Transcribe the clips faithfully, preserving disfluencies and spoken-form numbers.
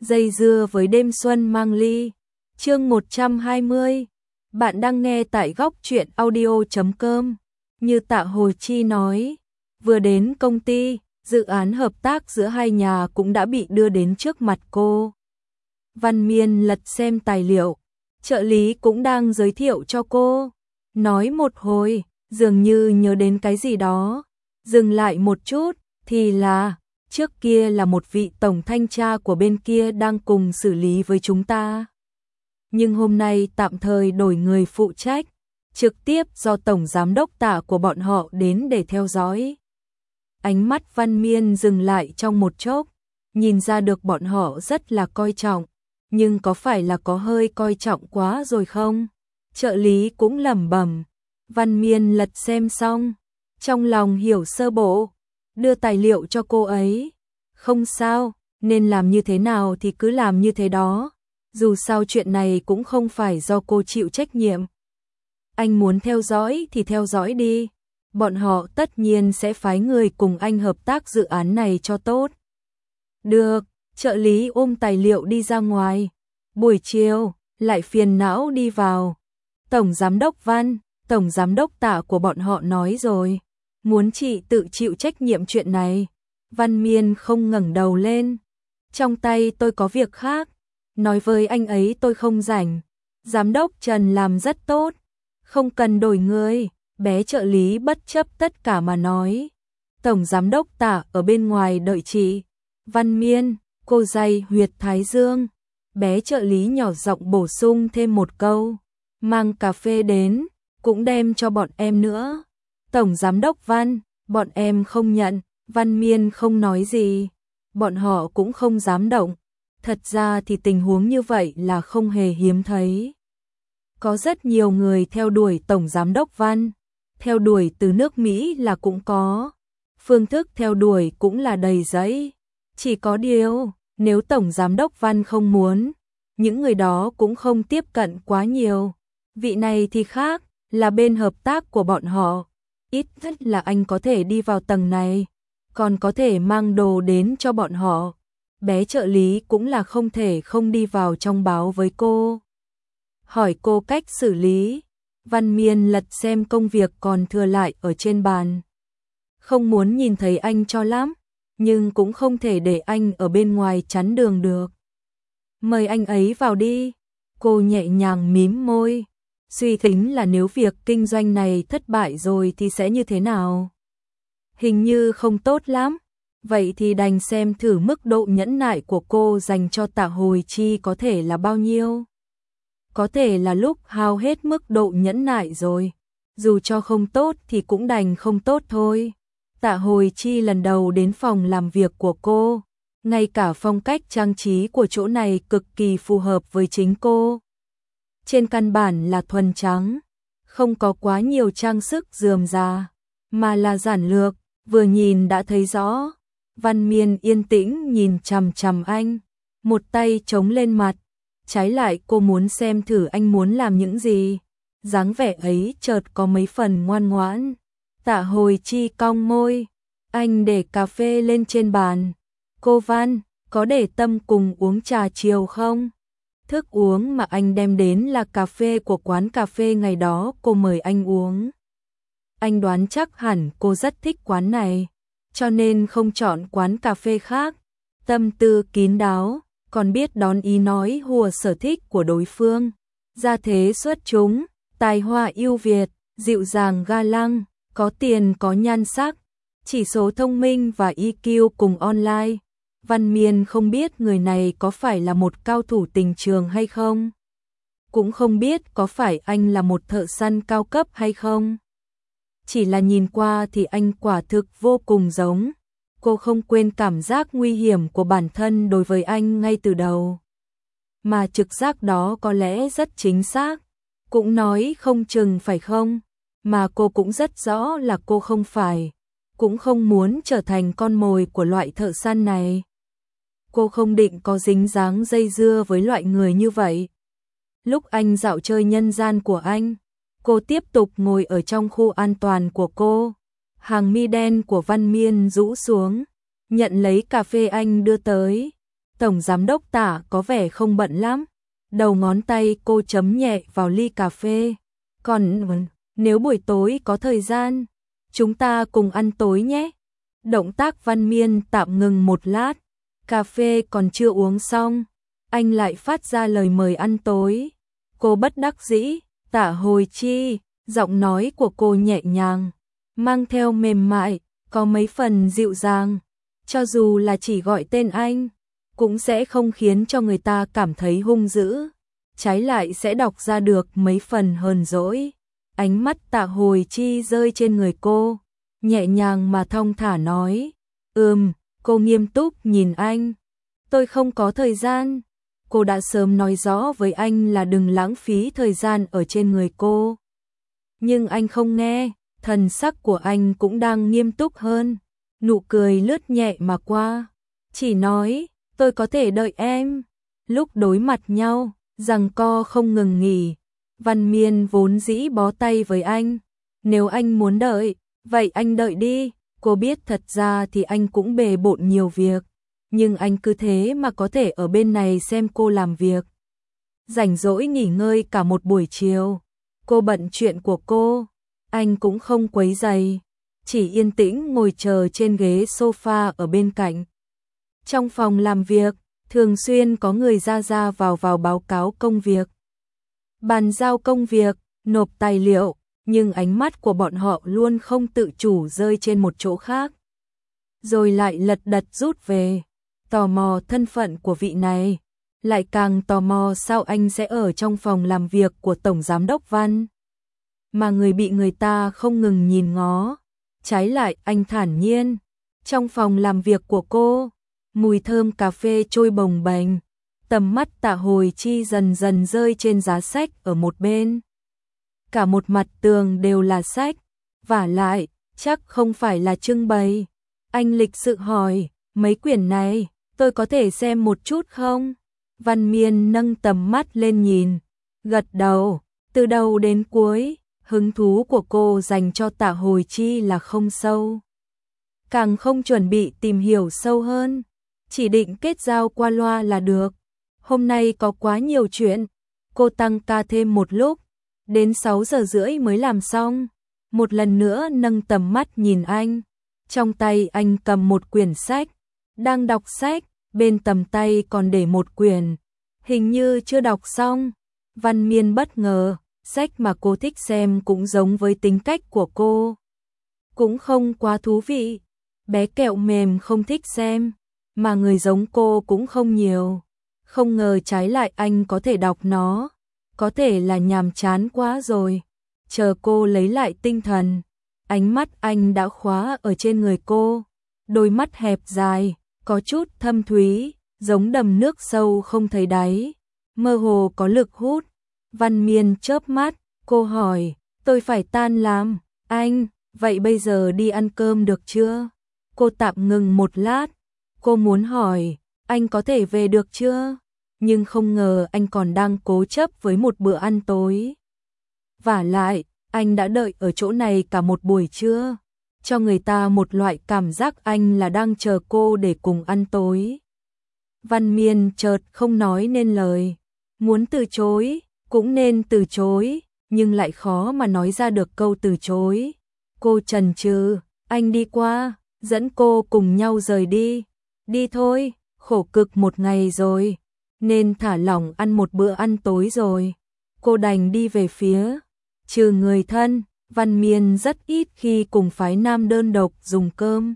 Dây dưa với đêm xuân mang ly. Chương một trăm hai mươi. Bạn đang nghe tại góc truyện audio chấm com. Như Tạ Hồi Chi nói, vừa đến công ty, dự án hợp tác giữa hai nhà cũng đã bị đưa đến trước mặt cô. Văn Miên lật xem tài liệu, trợ lý cũng đang giới thiệu cho cô. Nói một hồi, dường như nhớ đến cái gì đó, dừng lại một chút, thì là, trước kia là một vị tổng thanh tra của bên kia đang cùng xử lý với chúng ta. Nhưng hôm nay tạm thời đổi người phụ trách, trực tiếp do tổng giám đốc Tạ của bọn họ đến để theo dõi. Ánh mắt Văn Miên dừng lại trong một chốc, nhìn ra được bọn họ rất là coi trọng, nhưng có phải là có hơi coi trọng quá rồi không? Trợ lý cũng lẩm bẩm. Văn Miên lật xem xong, trong lòng hiểu sơ bộ, đưa tài liệu cho cô ấy. Không sao, nên làm như thế nào thì cứ làm như thế đó. Dù sao chuyện này cũng không phải do cô chịu trách nhiệm. Anh muốn theo dõi thì theo dõi đi. Bọn họ tất nhiên sẽ phái người cùng anh hợp tác dự án này cho tốt. Được, trợ lý ôm tài liệu đi ra ngoài. Buổi chiều, lại phiền não đi vào. Tổng giám đốc Văn, tổng giám đốc Tạ của bọn họ nói rồi, muốn chị tự chịu trách nhiệm chuyện này. Văn Miên không ngẩng đầu lên. Trong tay tôi có việc khác, nói với anh ấy tôi không rảnh. Giám đốc Trần làm rất tốt, không cần đổi người. Bé trợ lý bất chấp tất cả mà nói. Tổng giám đốc Tạ ở bên ngoài đợi chị. Văn Miên, cô day huyệt thái dương. Bé trợ lý nhỏ giọng bổ sung thêm một câu. Mang cà phê đến, cũng đem cho bọn em nữa. Tổng giám đốc Văn, bọn em không nhận. Văn Miên không nói gì. Bọn họ cũng không dám động. Thật ra thì tình huống như vậy là không hề hiếm thấy. Có rất nhiều người theo đuổi tổng giám đốc Văn. Theo đuổi từ nước Mỹ là cũng có. Phương thức theo đuổi cũng là đầy giấy. Chỉ có điều, nếu tổng giám đốc Văn không muốn, những người đó cũng không tiếp cận quá nhiều. Vị này thì khác, là bên hợp tác của bọn họ. Ít nhất là anh có thể đi vào tầng này, còn có thể mang đồ đến cho bọn họ. Bé trợ lý cũng là không thể không đi vào trong báo với cô. Hỏi cô cách xử lý. Văn Miên lật xem công việc còn thừa lại ở trên bàn. Không muốn nhìn thấy anh cho lắm, nhưng cũng không thể để anh ở bên ngoài chắn đường được. Mời anh ấy vào đi. Cô nhẹ nhàng mím môi. Suy tính là nếu việc kinh doanh này thất bại rồi thì sẽ như thế nào? Hình như không tốt lắm. Vậy thì đành xem thử mức độ nhẫn nại của cô dành cho Tạ Hồi Chi có thể là bao nhiêu. Có thể là lúc hao hết mức độ nhẫn nại rồi. Dù cho không tốt thì cũng đành không tốt thôi. Tạ Hồi Chi lần đầu đến phòng làm việc của cô. Ngay cả phong cách trang trí của chỗ này cực kỳ phù hợp với chính cô. Trên căn bản là thuần trắng. Không có quá nhiều trang sức rườm rà, mà là giản lược, vừa nhìn đã thấy rõ. Văn Miên yên tĩnh nhìn chằm chằm anh. Một tay chống lên mặt. Trái lại cô muốn xem thử anh muốn làm những gì. Dáng vẻ ấy chợt có mấy phần ngoan ngoãn. Tạ Hồi Chi cong môi. Anh để cà phê lên trên bàn. Cô Văn, có để tâm cùng uống trà chiều không? Thức uống mà anh đem đến là cà phê của quán cà phê ngày đó cô mời anh uống. Anh đoán chắc hẳn cô rất thích quán này, cho nên không chọn quán cà phê khác. Tâm tư kín đáo, còn biết đón ý nói hùa sở thích của đối phương. Gia thế xuất chúng, tài hoa ưu việt, dịu dàng ga lăng, có tiền có nhan sắc, chỉ số thông minh và i kiu cùng online. Văn Miên không biết người này có phải là một cao thủ tình trường hay không. Cũng không biết có phải anh là một thợ săn cao cấp hay không. Chỉ là nhìn qua thì anh quả thực vô cùng giống. Cô không quên cảm giác nguy hiểm của bản thân đối với anh ngay từ đầu. Mà trực giác đó có lẽ rất chính xác. Cũng nói không chừng phải không. Mà cô cũng rất rõ là cô không phải. Cũng không muốn trở thành con mồi của loại thợ săn này. Cô không định có dính dáng dây dưa với loại người như vậy. Lúc anh dạo chơi nhân gian của anh, cô tiếp tục ngồi ở trong khu an toàn của cô. Hàng mi đen của Văn Miên rũ xuống, nhận lấy cà phê anh đưa tới. Tổng giám đốc Tạ có vẻ không bận lắm. Đầu ngón tay cô chấm nhẹ vào ly cà phê. Còn nếu buổi tối có thời gian, chúng ta cùng ăn tối nhé. Động tác Văn Miên tạm ngừng một lát. Cà phê còn chưa uống xong, anh lại phát ra lời mời ăn tối. Cô bất đắc dĩ. Tạ Hồi Chi, giọng nói của cô nhẹ nhàng, mang theo mềm mại, có mấy phần dịu dàng. Cho dù là chỉ gọi tên anh, cũng sẽ không khiến cho người ta cảm thấy hung dữ, trái lại sẽ đọc ra được mấy phần hờn dỗi. Ánh mắt Tạ Hồi Chi rơi trên người cô, nhẹ nhàng mà thong thả nói, ừm, cô nghiêm túc nhìn anh. Tôi không có thời gian. Cô đã sớm nói rõ với anh là đừng lãng phí thời gian ở trên người cô. Nhưng anh không nghe, thần sắc của anh cũng đang nghiêm túc hơn. Nụ cười lướt nhẹ mà qua, chỉ nói, tôi có thể đợi em. Lúc đối mặt nhau, giằng co không ngừng nghỉ. Văn Miên vốn dĩ bó tay với anh. Nếu anh muốn đợi, vậy anh đợi đi. Cô biết thật ra thì anh cũng bề bộn nhiều việc, nhưng anh cứ thế mà có thể ở bên này xem cô làm việc. Rảnh rỗi nghỉ ngơi cả một buổi chiều, cô bận chuyện của cô, anh cũng không quấy rầy, chỉ yên tĩnh ngồi chờ trên ghế sofa ở bên cạnh. Trong phòng làm việc, thường xuyên có người ra ra vào vào báo cáo công việc, bàn giao công việc, nộp tài liệu, nhưng ánh mắt của bọn họ luôn không tự chủ rơi trên một chỗ khác, rồi lại lật đật rút về. Tò mò thân phận của vị này, lại càng tò mò sao anh sẽ ở trong phòng làm việc của Tổng Giám đốc Văn. Mà người bị người ta không ngừng nhìn ngó, trái lại anh thản nhiên. Trong phòng làm việc của cô, mùi thơm cà phê trôi bồng bềnh, tầm mắt Tạ Hồi Chi dần dần rơi trên giá sách ở một bên. Cả một mặt tường đều là sách, vả lại, chắc không phải là trưng bày. Anh lịch sự hỏi, mấy quyển này, tôi có thể xem một chút không? Văn Miên nâng tầm mắt lên nhìn, gật đầu, từ đầu đến cuối, hứng thú của cô dành cho Tạ Hồi Chi là không sâu. Càng không chuẩn bị tìm hiểu sâu hơn, chỉ định kết giao qua loa là được. Hôm nay có quá nhiều chuyện, cô tăng ca thêm một lúc, đến sáu giờ rưỡi mới làm xong. Một lần nữa nâng tầm mắt nhìn anh, trong tay anh cầm một quyển sách, đang đọc sách, bên tầm tay còn để một quyển, hình như chưa đọc xong. Văn Miên bất ngờ, sách mà cô thích xem cũng giống với tính cách của cô, cũng không quá thú vị. Bé kẹo mềm không thích xem, mà người giống cô cũng không nhiều. Không ngờ trái lại anh có thể đọc nó, có thể là nhàm chán quá rồi. Chờ cô lấy lại tinh thần, ánh mắt anh đã khóa ở trên người cô, đôi mắt hẹp dài, có chút thâm thúy, giống đầm nước sâu không thấy đáy, mơ hồ có lực hút. Văn Miên chớp mắt, cô hỏi, tôi phải tan làm, anh, vậy bây giờ đi ăn cơm được chưa? Cô tạm ngừng một lát, cô muốn hỏi, anh có thể về được chưa? Nhưng không ngờ anh còn đang cố chấp với một bữa ăn tối. Vả lại, anh đã đợi ở chỗ này cả một buổi trưa, cho người ta một loại cảm giác anh là đang chờ cô để cùng ăn tối. Văn Miên chợt không nói nên lời, muốn từ chối, cũng nên từ chối, nhưng lại khó mà nói ra được câu từ chối. Cô chần chừ, anh đi qua, dẫn cô cùng nhau rời đi. Đi thôi, khổ cực một ngày rồi, nên thả lỏng ăn một bữa ăn tối rồi. Cô đành đi về phía, trừ người thân, Văn Miên rất ít khi cùng phái nam đơn độc dùng cơm.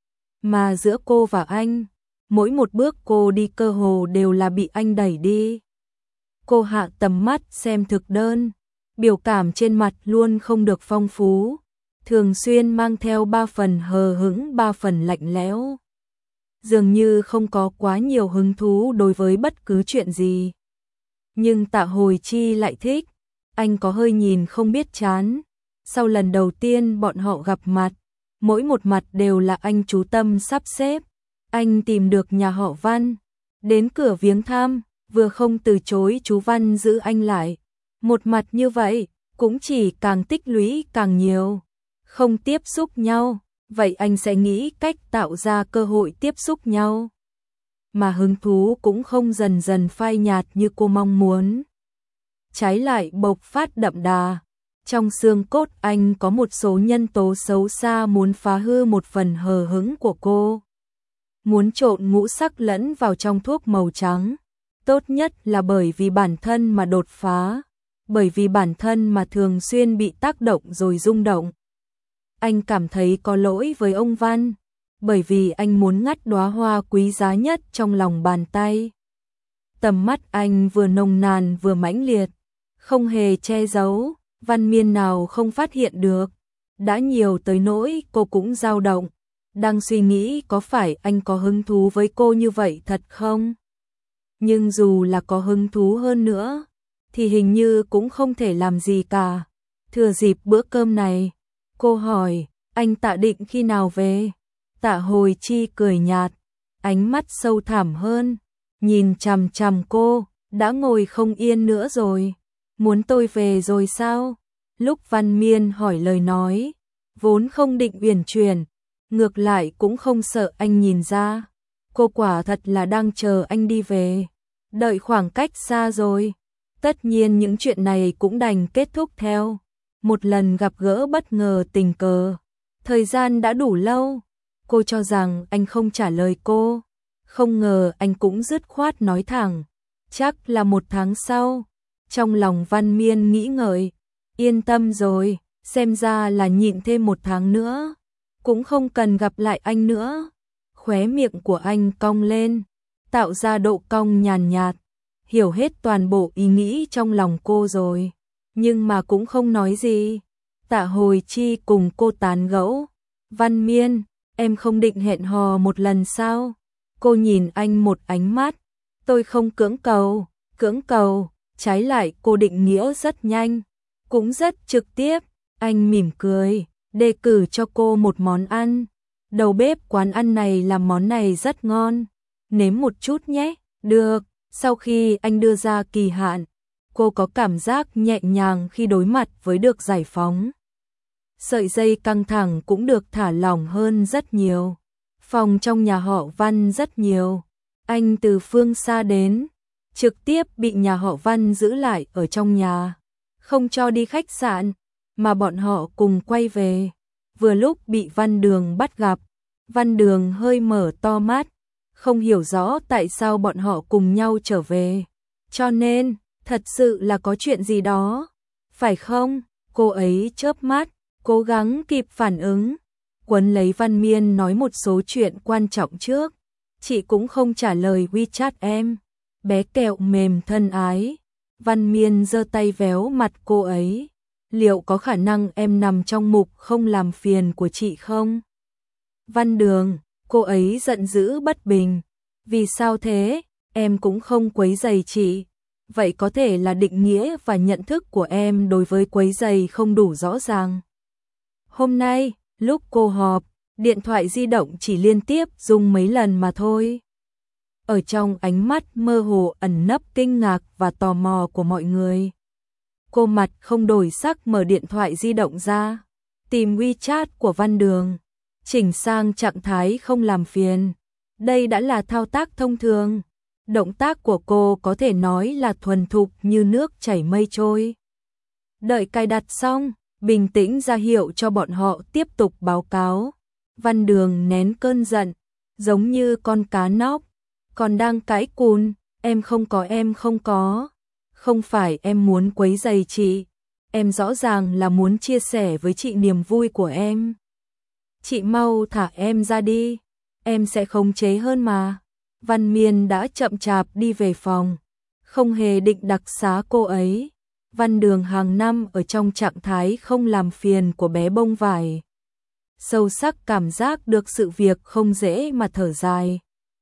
Mà giữa cô và anh, mỗi một bước cô đi cơ hồ đều là bị anh đẩy đi. Cô hạ tầm mắt xem thực đơn, biểu cảm trên mặt luôn không được phong phú, thường xuyên mang theo ba phần hờ hững ba phần lạnh lẽo. Dường như không có quá nhiều hứng thú đối với bất cứ chuyện gì. Nhưng Tạ Hồi Chi lại thích, anh có hơi nhìn không biết chán. Sau lần đầu tiên bọn họ gặp mặt, mỗi một mặt đều là anh chú tâm sắp xếp. Anh tìm được nhà họ Văn, đến cửa viếng thăm, vừa không từ chối chú Văn giữ anh lại. Một mặt như vậy, cũng chỉ càng tích lũy càng nhiều. Không tiếp xúc nhau, vậy anh sẽ nghĩ cách tạo ra cơ hội tiếp xúc nhau. mà hứng thú cũng không dần dần phai nhạt như cô mong muốn. Trái lại bộc phát đậm đà. Trong xương cốt anh có một số nhân tố xấu xa muốn phá hư một phần hờ hững của cô. Muốn trộn ngũ sắc lẫn vào trong thuốc màu trắng. Tốt nhất là bởi vì bản thân mà đột phá. Bởi vì bản thân mà thường xuyên bị tác động rồi rung động. Anh cảm thấy có lỗi với ông Văn. Bởi vì anh muốn ngắt đóa hoa quý giá nhất trong lòng bàn tay. Tầm mắt anh vừa nồng nàn vừa mãnh liệt. Không hề che giấu. Văn Miên nào không phát hiện được. Đã nhiều tới nỗi cô cũng dao động. Đang suy nghĩ có phải anh có hứng thú với cô như vậy thật không? Nhưng dù là có hứng thú hơn nữa, thì hình như cũng không thể làm gì cả. Thừa dịp bữa cơm này, cô hỏi, anh Tạ định khi nào về? Tạ Hồi Chi cười nhạt, ánh mắt sâu thẳm hơn, nhìn chằm chằm cô, đã ngồi không yên nữa rồi. Muốn tôi về rồi sao? Lúc Văn Miên hỏi lời nói, vốn không định uyển chuyển, ngược lại cũng không sợ anh nhìn ra. Cô quả thật là đang chờ anh đi về, đợi khoảng cách xa rồi. Tất nhiên những chuyện này cũng đành kết thúc theo một lần gặp gỡ bất ngờ tình cờ. Thời gian đã đủ lâu, cô cho rằng anh không trả lời cô. Không ngờ anh cũng dứt khoát nói thẳng, chắc là một tháng sau. Trong lòng Văn Miên nghĩ ngợi, yên tâm rồi, xem ra là nhịn thêm một tháng nữa, cũng không cần gặp lại anh nữa. Khóe miệng của anh cong lên, tạo ra độ cong nhàn nhạt, hiểu hết toàn bộ ý nghĩ trong lòng cô rồi, nhưng mà cũng không nói gì. Tạ Hồi Chi cùng cô tán gẫu, Văn Miên, em không định hẹn hò một lần sao? Cô nhìn anh một ánh mắt, tôi không cưỡng cầu, cưỡng cầu. Trái lại cô định nghĩa rất nhanh, cũng rất trực tiếp. Anh mỉm cười, đề cử cho cô một món ăn. Đầu bếp quán ăn này làm món này rất ngon, nếm một chút nhé. Được. Sau khi anh đưa ra kỳ hạn, cô có cảm giác nhẹ nhàng khi đối mặt với được giải phóng. Sợi dây căng thẳng cũng được thả lỏng hơn rất nhiều. Phòng trong nhà họ Văn rất nhiều. Anh từ phương xa đến, trực tiếp bị nhà họ Văn giữ lại ở trong nhà, không cho đi khách sạn, mà bọn họ cùng quay về. Vừa lúc bị Văn Đường bắt gặp, Văn Đường hơi mở to mắt, không hiểu rõ tại sao bọn họ cùng nhau trở về. Cho nên, thật sự là có chuyện gì đó, phải không? Cô ấy chớp mắt, cố gắng kịp phản ứng, quấn lấy Văn Miên nói một số chuyện quan trọng trước. Chị cũng không trả lời WeChat em. Bé kẹo mềm thân ái. Văn Miên giơ tay véo mặt cô ấy. Liệu có khả năng em nằm trong mục không làm phiền của chị không? Văn Đường, cô ấy giận dữ bất bình. Vì sao thế? Em cũng không quấy rầy chị. Vậy có thể là định nghĩa và nhận thức của em đối với quấy rầy không đủ rõ ràng. Hôm nay, lúc cô họp, điện thoại di động chỉ liên tiếp rung mấy lần mà thôi. Ở trong ánh mắt mơ hồ ẩn nấp kinh ngạc và tò mò của mọi người, cô mặt không đổi sắc mở điện thoại di động ra, tìm WeChat của Văn Đường, chỉnh sang trạng thái không làm phiền. Đây đã là thao tác thông thường. Động tác của cô có thể nói là thuần thục như nước chảy mây trôi. Đợi cài đặt xong, bình tĩnh ra hiệu cho bọn họ tiếp tục báo cáo. Văn Đường nén cơn giận, giống như con cá nóc, còn đang cãi cùn, em không có em không có. Không phải em muốn quấy rầy chị, em rõ ràng là muốn chia sẻ với chị niềm vui của em. Chị mau thả em ra đi, em sẽ khống chế hơn mà. Văn Miên đã chậm chạp đi về phòng, không hề định đặc xá cô ấy. Văn Đường hàng năm ở trong trạng thái không làm phiền của bé bông vải. Sâu sắc cảm giác được sự việc không dễ mà thở dài.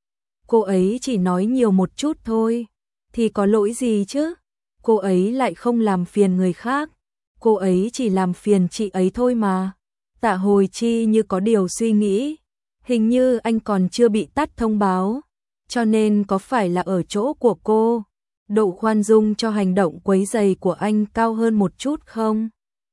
Cô ấy chỉ nói nhiều một chút thôi, thì có lỗi gì chứ? Cô ấy lại không làm phiền người khác, cô ấy chỉ làm phiền chị ấy thôi mà. Tạ Hồi Chi như có điều suy nghĩ, hình như anh còn chưa bị tắt thông báo, cho nên có phải là ở chỗ của cô, độ khoan dung cho hành động quấy rầy của anh cao hơn một chút không?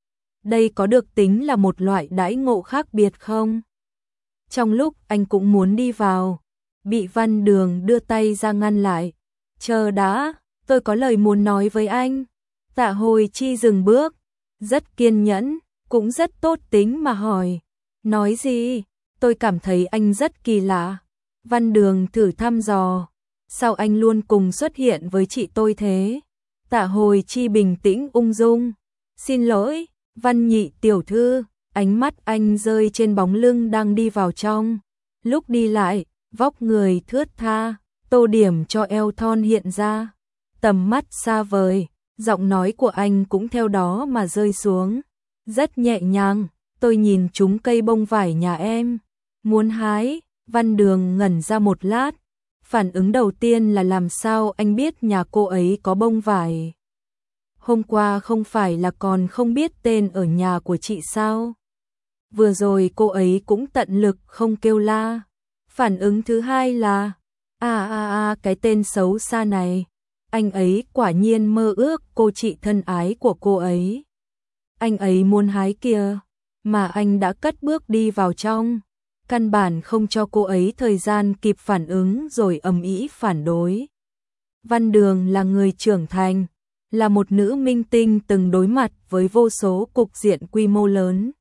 Đây có được tính là một loại đãi ngộ khác biệt không? Trong lúc anh cũng muốn đi vào, bị Văn Đường đưa tay ra ngăn lại. Chờ đã, tôi có lời muốn nói với anh. Tạ Hồi Chi dừng bước, rất kiên nhẫn, cũng rất tốt tính mà hỏi. Nói gì? Tôi cảm thấy anh rất kỳ lạ. Văn Đường thử thăm dò. Sao anh luôn cùng xuất hiện với chị tôi thế? Tạ Hồi Chi bình tĩnh ung dung. Xin lỗi, Văn Nhị tiểu thư. Ánh mắt anh rơi trên bóng lưng đang đi vào trong. Lúc đi lại, vóc người thướt tha, tô điểm cho eo thon hiện ra. Tầm mắt xa vời, giọng nói của anh cũng theo đó mà rơi xuống. Rất nhẹ nhàng, tôi nhìn chúng cây bông vải nhà em. Muốn hái, Văn Đường ngẩn ra một lát. Phản ứng đầu tiên là làm sao anh biết nhà cô ấy có bông vải. Hôm qua không phải là còn không biết tên ở nhà của chị sao? Vừa rồi cô ấy cũng tận lực không kêu la. Phản ứng thứ hai là, à à à cái tên xấu xa này. Anh ấy quả nhiên mơ ước cô chị thân ái của cô ấy. Anh ấy muốn hái kìa, mà anh đã cất bước đi vào trong. Căn bản không cho cô ấy thời gian kịp phản ứng rồi ầm ĩ phản đối. Văn Đường là người trưởng thành, là một nữ minh tinh từng đối mặt với vô số cục diện quy mô lớn.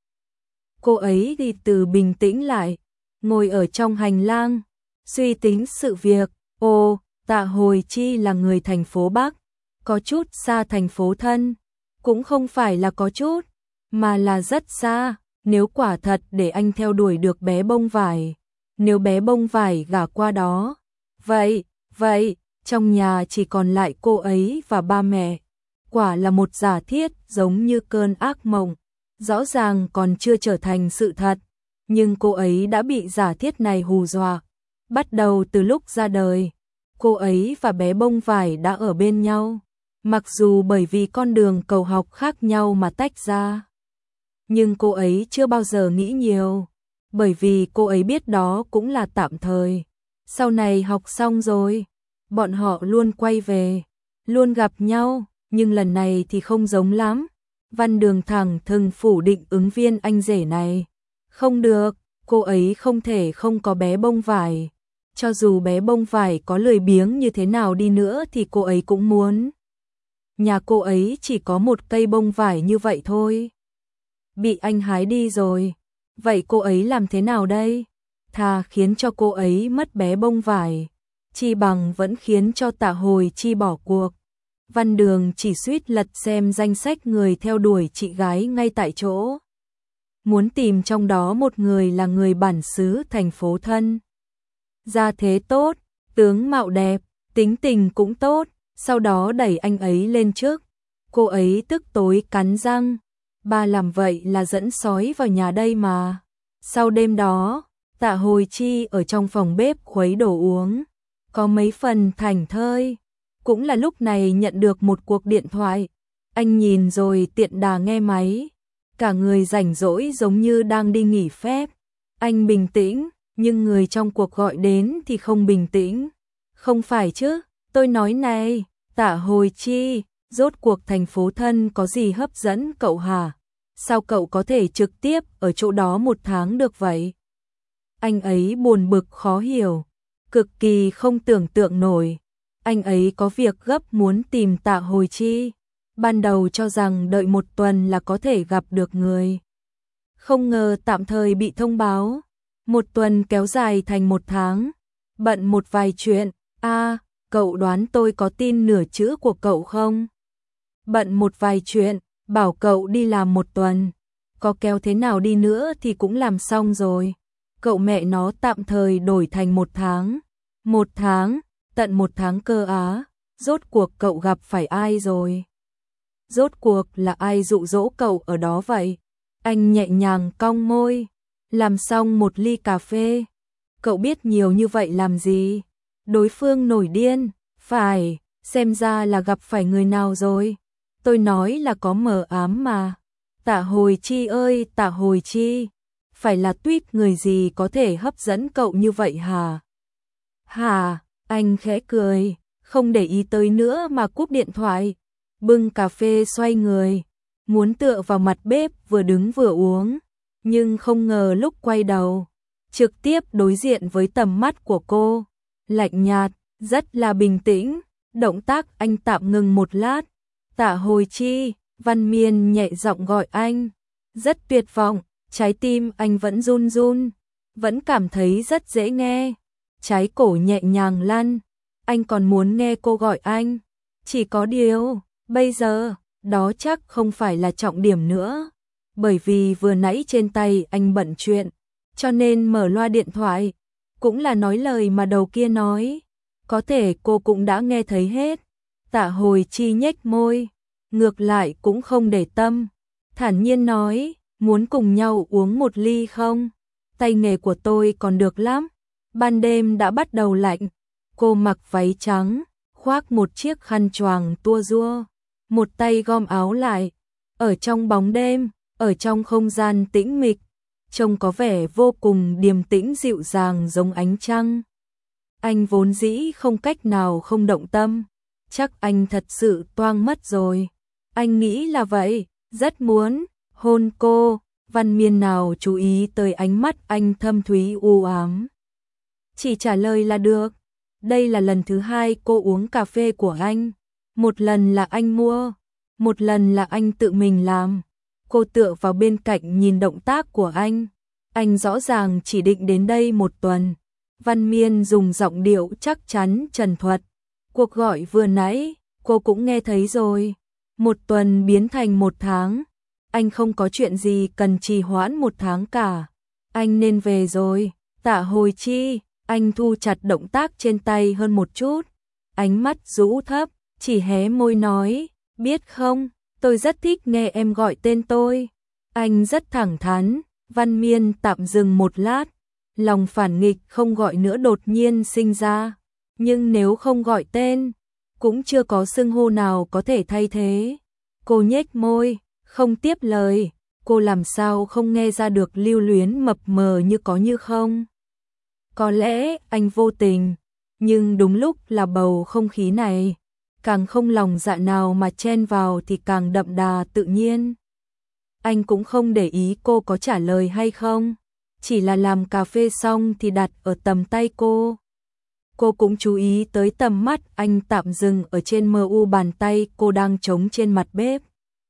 Cô ấy đi từ bình tĩnh lại, ngồi ở trong hành lang, suy tính sự việc. Ồ, Tạ Hồi Chi là người thành phố Bắc, có chút xa thành phố thân, cũng không phải là có chút, mà là rất xa. Nếu quả thật để anh theo đuổi được bé bông vải, nếu bé bông vải gả qua đó, vậy, vậy, trong nhà chỉ còn lại cô ấy và ba mẹ. Quả là một giả thiết giống như cơn ác mộng, rõ ràng còn chưa trở thành sự thật, nhưng cô ấy đã bị giả thiết này hù dọa. Bắt đầu từ lúc ra đời, cô ấy và bé bông vải đã ở bên nhau, mặc dù bởi vì con đường cầu học khác nhau mà tách ra. Nhưng cô ấy chưa bao giờ nghĩ nhiều, bởi vì cô ấy biết đó cũng là tạm thời. Sau này học xong rồi, bọn họ luôn quay về, luôn gặp nhau, nhưng lần này thì không giống lắm. Văn Đường thẳng thừng phủ định ứng viên anh rể này. Không được, cô ấy không thể không có bé bông vải. Cho dù bé bông vải có lười biếng như thế nào đi nữa thì cô ấy cũng muốn. Nhà cô ấy chỉ có một cây bông vải như vậy thôi. Bị anh hái đi rồi. Vậy cô ấy làm thế nào đây? Thà khiến cho cô ấy mất bé bông vải, chi bằng vẫn khiến cho Tạ Hồi Chi bỏ cuộc. Văn Đường chỉ suýt lật xem danh sách người theo đuổi chị gái ngay tại chỗ. Muốn tìm trong đó một người là người bản xứ thành phố thân. Gia thế tốt, tướng mạo đẹp, tính tình cũng tốt, sau đó đẩy anh ấy lên trước. Cô ấy tức tối cắn răng. Ba làm vậy là dẫn sói vào nhà đây mà. Sau đêm đó, Tạ Hồi Chi ở trong phòng bếp khuấy đồ uống, có mấy phần thảnh thơi. Cũng là lúc này nhận được một cuộc điện thoại. Anh nhìn rồi tiện đà nghe máy. Cả người rảnh rỗi giống như đang đi nghỉ phép. Anh bình tĩnh, nhưng người trong cuộc gọi đến thì không bình tĩnh. Không phải chứ, tôi nói này, Tạ Hồi Chi, rốt cuộc thành phố thân có gì hấp dẫn cậu hả? Sao cậu có thể trực tiếp ở chỗ đó một tháng được vậy? Anh ấy buồn bực khó hiểu, cực kỳ không tưởng tượng nổi. Anh ấy có việc gấp muốn tìm Tạ Hồi Chi. Ban đầu cho rằng đợi một tuần là có thể gặp được người. Không ngờ tạm thời bị thông báo. Một tuần kéo dài thành một tháng. Bận một vài chuyện. À, cậu đoán tôi có tin nửa chữ của cậu không? Bận một vài chuyện, bảo cậu đi làm một tuần. Có kéo thế nào đi nữa thì cũng làm xong rồi. Cậu mẹ nó tạm thời đổi thành một tháng. Một tháng, tận một tháng cơ á. Rốt cuộc cậu gặp phải ai rồi? Rốt cuộc là ai dụ dỗ cậu ở đó vậy? Anh nhẹ nhàng cong môi. Làm xong một ly cà phê. Cậu biết nhiều như vậy làm gì? Đối phương nổi điên. Phải, xem ra là gặp phải người nào rồi. Tôi nói là có mờ ám mà. Tạ Hồi Chi ơi, Tạ Hồi Chi. Phải là tuýp người gì có thể hấp dẫn cậu như vậy hả? Hả? Anh khẽ cười, không để ý tới nữa mà cúp điện thoại. Bưng cà phê xoay người, muốn tựa vào mặt bếp vừa đứng vừa uống. Nhưng không ngờ lúc quay đầu, trực tiếp đối diện với tầm mắt của cô, lạnh nhạt, rất là bình tĩnh. Động tác anh tạm ngừng một lát. Tạ Hồi Chi, Văn Miên nhẹ giọng gọi anh. Rất tuyệt vọng, trái tim anh vẫn run run, vẫn cảm thấy rất dễ nghe. Trái cổ nhẹ nhàng lăn, anh còn muốn nghe cô gọi anh. Chỉ có điều, bây giờ, đó chắc không phải là trọng điểm nữa. Bởi vì vừa nãy trên tay anh bận chuyện, cho nên mở loa điện thoại, cũng là nói lời mà đầu kia nói. Có thể cô cũng đã nghe thấy hết. Tạ Hồi Chi nhếch môi, ngược lại cũng không để tâm, thản nhiên nói, muốn cùng nhau uống một ly không? Tay nghề của tôi còn được lắm. Ban đêm đã bắt đầu lạnh, cô mặc váy trắng, khoác một chiếc khăn choàng tua rua, một tay gom áo lại, ở trong bóng đêm, ở trong không gian tĩnh mịch, trông có vẻ vô cùng điềm tĩnh dịu dàng giống ánh trăng. Anh vốn dĩ không cách nào không động tâm, chắc anh thật sự toang mất rồi. Anh nghĩ là vậy, rất muốn hôn cô. Văn Miên nào chú ý tới ánh mắt anh thâm thúy u ám, chỉ trả lời là được. Đây là lần thứ hai cô uống cà phê của anh, một lần là anh mua, một lần là anh tự mình làm. Cô tựa vào bên cạnh nhìn động tác của anh, anh rõ ràng chỉ định đến đây một tuần. Văn Miên dùng giọng điệu chắc chắn trần thuật, cuộc gọi vừa nãy cô cũng nghe thấy rồi. Một tuần biến thành một tháng, anh không có chuyện gì cần trì hoãn một tháng cả, anh nên về rồi. Tạ Hồi Chi, anh thu chặt động tác trên tay hơn một chút, ánh mắt rũ thấp, chỉ hé môi nói, biết không, tôi rất thích nghe em gọi tên tôi. Anh rất thẳng thắn. Văn Miên tạm dừng một lát, lòng phản nghịch không gọi nữa đột nhiên sinh ra, nhưng nếu không gọi tên, cũng chưa có xưng hô nào có thể thay thế. Cô nhếch môi, không tiếp lời, cô làm sao không nghe ra được lưu luyến mập mờ như có như không. Có lẽ anh vô tình, nhưng đúng lúc là bầu không khí này, càng không lòng dạ nào mà chen vào thì càng đậm đà tự nhiên. Anh cũng không để ý cô có trả lời hay không, chỉ là làm cà phê xong thì đặt ở tầm tay cô. Cô cũng chú ý tới tầm mắt anh tạm dừng ở trên mờ u bàn tay cô đang trống trên mặt bếp.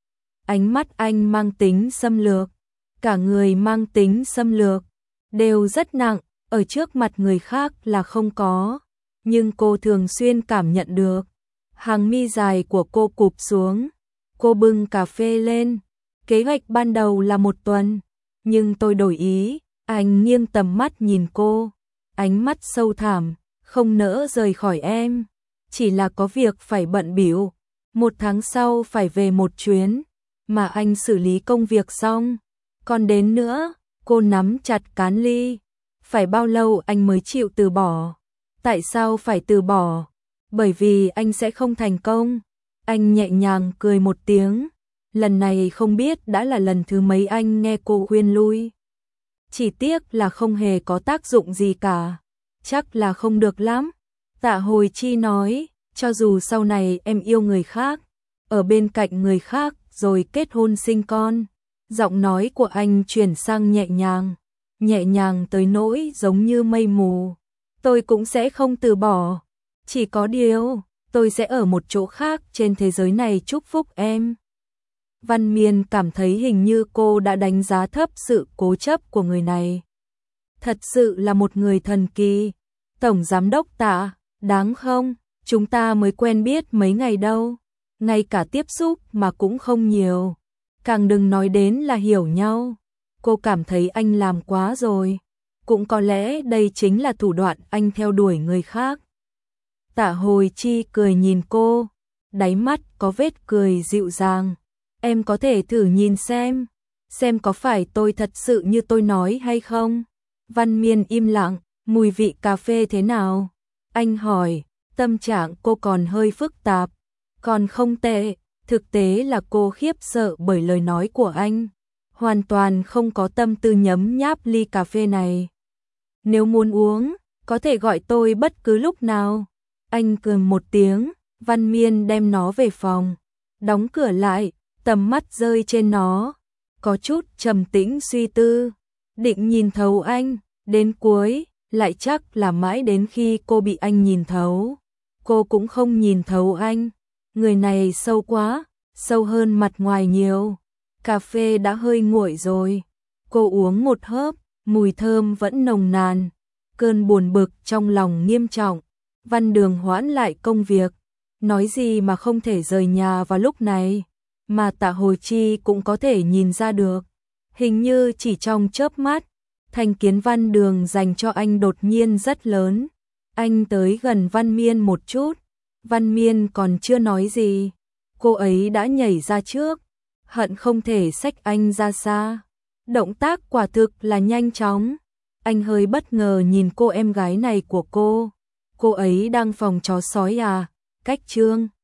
Ánh mắt anh mang tính xâm lược, cả người mang tính xâm lược, đều rất nặng, ở trước mặt người khác là không có, nhưng cô thường xuyên cảm nhận được. Hàng mi dài của cô cụp xuống, cô bưng cà phê lên. Kế hoạch ban đầu là một tuần, nhưng tôi đổi ý. Anh nghiêng tầm mắt nhìn cô, ánh mắt sâu thẳm, không nỡ rời khỏi em, chỉ là có việc phải bận bịu, một tháng sau phải về một chuyến, mà anh xử lý công việc xong, còn đến nữa. Cô nắm chặt cán ly, phải bao lâu anh mới chịu từ bỏ? Tại sao phải từ bỏ? Bởi vì anh sẽ không thành công. Anh nhẹ nhàng cười một tiếng, lần này không biết đã là lần thứ mấy anh nghe cô khuyên lui. Chỉ tiếc là không hề có tác dụng gì cả. Chắc là không được lắm. Tạ Hồi Chi nói, cho dù sau này em yêu người khác, ở bên cạnh người khác rồi kết hôn sinh con. Giọng nói của anh chuyển sang nhẹ nhàng, nhẹ nhàng tới nỗi giống như mây mù. Tôi cũng sẽ không từ bỏ. Chỉ có điều, tôi sẽ ở một chỗ khác trên thế giới này chúc phúc em. Văn Miên cảm thấy hình như cô đã đánh giá thấp sự cố chấp của người này. Thật sự là một người thần kỳ. Tổng giám đốc Tạ, đáng không? Chúng ta mới quen biết mấy ngày đâu. Ngay cả tiếp xúc mà cũng không nhiều. Càng đừng nói đến là hiểu nhau. Cô cảm thấy anh làm quá rồi. Cũng có lẽ đây chính là thủ đoạn anh theo đuổi người khác. Tạ Hồi Chi cười nhìn cô, đáy mắt có vết cười dịu dàng. Em có thể thử nhìn xem, xem có phải tôi thật sự như tôi nói hay không. Văn Miên im lặng, mùi vị cà phê thế nào? Anh hỏi, tâm trạng cô còn hơi phức tạp, còn không tệ. Thực tế là cô khiếp sợ bởi lời nói của anh, hoàn toàn không có tâm tư nhấm nháp ly cà phê này. Nếu muốn uống, có thể gọi tôi bất cứ lúc nào. Anh cười một tiếng, Văn Miên đem nó về phòng, đóng cửa lại, tầm mắt rơi trên nó, có chút trầm tĩnh suy tư, định nhìn thấu anh, đến cuối, lại chắc là mãi đến khi cô bị anh nhìn thấu. Cô cũng không nhìn thấu anh, người này sâu quá, sâu hơn mặt ngoài nhiều. Cà phê đã hơi nguội rồi, cô uống một hớp, mùi thơm vẫn nồng nàn. Cơn buồn bực trong lòng nghiêm trọng, Văn Đường hoãn lại công việc, nói gì mà không thể rời nhà vào lúc này, mà Tạ Hồi Chi cũng có thể nhìn ra được. Hình như chỉ trong chớp mắt, thành kiến Văn Đường dành cho anh đột nhiên rất lớn. Anh tới gần Văn Miên một chút, Văn Miên còn chưa nói gì, cô ấy đã nhảy ra trước, hận không thể xách anh ra xa. Động tác quả thực là nhanh chóng. Anh hơi bất ngờ nhìn cô em gái này của cô. Cô ấy đang phòng chó sói à? Cách Trương